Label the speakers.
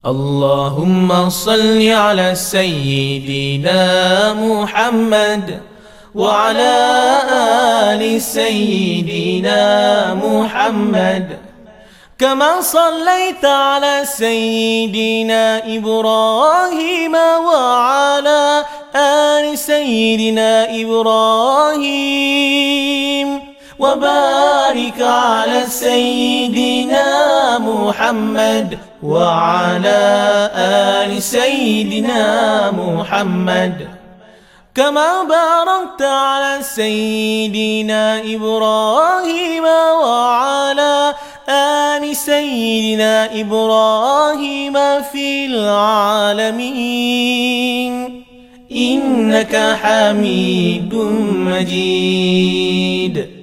Speaker 1: اللهم صل على سيدنا محمد وعلى آل سيدنا محمد كما صليت على سيدنا إبراهيم وعلى آل سيدنا إبراهيم وبارك على سيدنا محمد وعلى آل سيدنا محمد كما باركت على سيدنا إبراهيم وعلى آل سيدنا إبراهيم في العالمين إنك حميد مجيد.